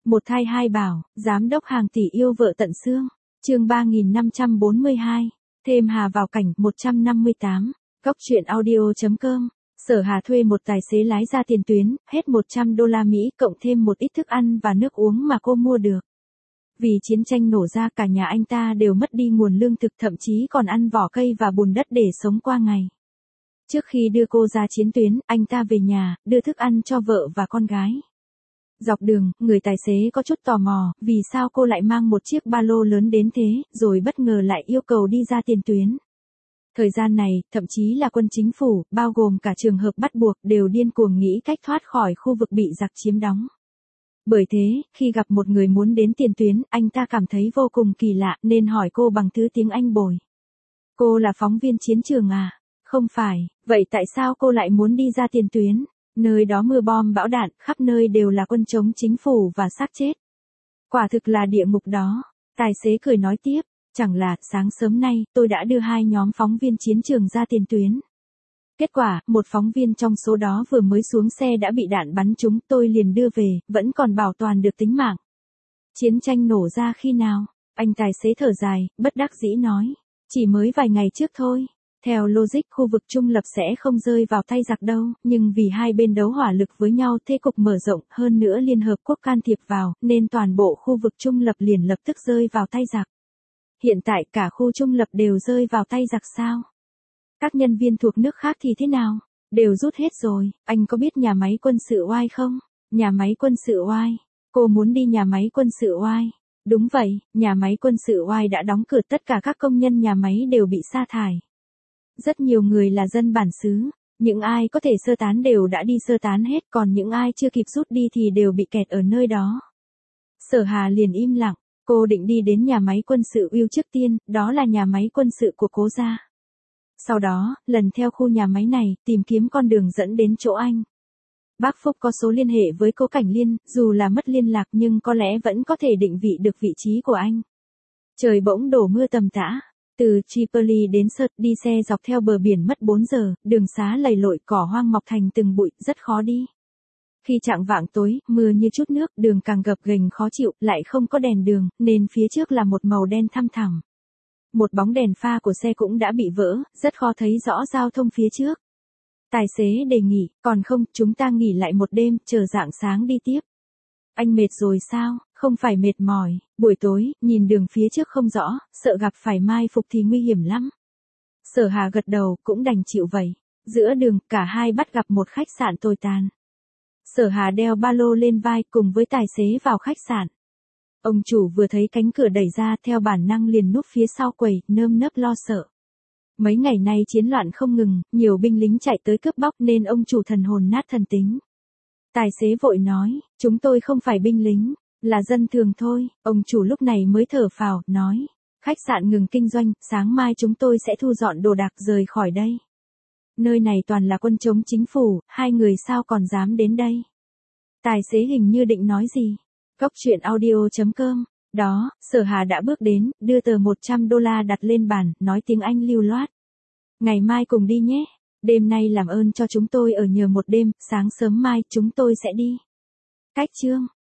Một thai hai bảo, giám đốc hàng tỷ yêu vợ tận xương. Chương 3542. Thêm Hà vào cảnh 158. Góc truyện audio.com. Sở Hà thuê một tài xế lái ra tiền tuyến, hết $100 Mỹ cộng thêm một ít thức ăn và nước uống mà cô mua được. Vì chiến tranh nổ ra cả nhà anh ta đều mất đi nguồn lương thực, thậm chí còn ăn vỏ cây và bùn đất để sống qua ngày. Trước khi đưa cô ra chiến tuyến, anh ta về nhà, đưa thức ăn cho vợ và con gái. Dọc đường, người tài xế có chút tò mò, vì sao cô lại mang một chiếc ba lô lớn đến thế, rồi bất ngờ lại yêu cầu đi ra tiền tuyến. Thời gian này, thậm chí là quân chính phủ, bao gồm cả trường hợp bắt buộc, đều điên cuồng nghĩ cách thoát khỏi khu vực bị giặc chiếm đóng. Bởi thế, khi gặp một người muốn đến tiền tuyến, anh ta cảm thấy vô cùng kỳ lạ, nên hỏi cô bằng thứ tiếng Anh bồi. Cô là phóng viên chiến trường à? Không phải, vậy tại sao cô lại muốn đi ra tiền tuyến? Nơi đó mưa bom bão đạn, khắp nơi đều là quân chống chính phủ và xác chết. Quả thực là địa ngục đó. Tài xế cười nói tiếp, chẳng là, sáng sớm nay, tôi đã đưa 2 nhóm phóng viên chiến trường ra tiền tuyến. Kết quả, một phóng viên trong số đó vừa mới xuống xe đã bị đạn bắn trúng, tôi liền đưa về, vẫn còn bảo toàn được tính mạng. Chiến tranh nổ ra khi nào? Anh tài xế thở dài, bất đắc dĩ nói. Chỉ mới vài ngày trước thôi. Theo logic khu vực trung lập sẽ không rơi vào tay giặc đâu, nhưng vì hai bên đấu hỏa lực với nhau, thế cục mở rộng, hơn nữa Liên Hợp Quốc can thiệp vào, nên toàn bộ khu vực trung lập liền lập tức rơi vào tay giặc. Hiện tại cả khu trung lập đều rơi vào tay giặc sao? Các nhân viên thuộc nước khác thì thế nào? Đều rút hết rồi. Anh có biết nhà máy quân sự Oai không? Nhà máy quân sự Oai. Cô muốn đi nhà máy quân sự Oai. Đúng vậy, nhà máy quân sự Oai đã đóng cửa, tất cả các công nhân nhà máy đều bị sa thải. Rất nhiều người là dân bản xứ, những ai có thể sơ tán đều đã đi sơ tán hết, còn những ai chưa kịp rút đi thì đều bị kẹt ở nơi đó. Sở Hà liền im lặng, cô định đi đến nhà máy quân sự Uy trước tiên, đó là nhà máy quân sự của Cố gia. Sau đó, lần theo khu nhà máy này, tìm kiếm con đường dẫn đến chỗ anh. Bác Phúc có số liên hệ với Cố Cảnh Liên, dù là mất liên lạc nhưng có lẽ vẫn có thể định vị được vị trí của anh. Trời bỗng đổ mưa tầm tã. Từ Tripoli đến Sirte đi xe dọc theo bờ biển mất 4 giờ, đường xá lầy lội, cỏ hoang mọc thành từng bụi, rất khó đi. Khi chạng vạng tối, mưa như chút nước, đường càng gập ghềnh khó chịu, lại không có đèn đường, nên phía trước là một màu đen thăm thẳm. Một bóng đèn pha của xe cũng đã bị vỡ, rất khó thấy rõ giao thông phía trước. Tài xế đề nghị, còn không, chúng ta nghỉ lại một đêm, chờ rạng sáng đi tiếp. Anh mệt rồi sao? Không phải mệt mỏi, buổi tối, nhìn đường phía trước không rõ, sợ gặp phải mai phục thì nguy hiểm lắm. Sở Hà gật đầu, cũng đành chịu vậy. Giữa đường, cả hai bắt gặp một khách sạn tồi tàn. Sở Hà đeo ba lô lên vai cùng với tài xế vào khách sạn. Ông chủ vừa thấy cánh cửa đẩy ra, theo bản năng liền núp phía sau quầy, nơm nớp lo sợ. Mấy ngày nay chiến loạn không ngừng, nhiều binh lính chạy tới cướp bóc nên ông chủ thần hồn nát thần tính. Tài xế vội nói, chúng tôi không phải binh lính, là dân thường thôi. Ông chủ lúc này mới thở phào, nói, khách sạn ngừng kinh doanh, sáng mai chúng tôi sẽ thu dọn đồ đạc rời khỏi đây. Nơi này toàn là quân chống chính phủ, hai người sao còn dám đến đây. Tài xế hình như định nói gì. Góc truyện audio.com. Đó, Sở Hà đã bước đến, đưa tờ $100 đặt lên bàn, nói tiếng Anh lưu loát. Ngày mai cùng đi nhé. Đêm nay làm ơn cho chúng tôi ở nhờ một đêm, sáng sớm mai chúng tôi sẽ đi. Cách chương.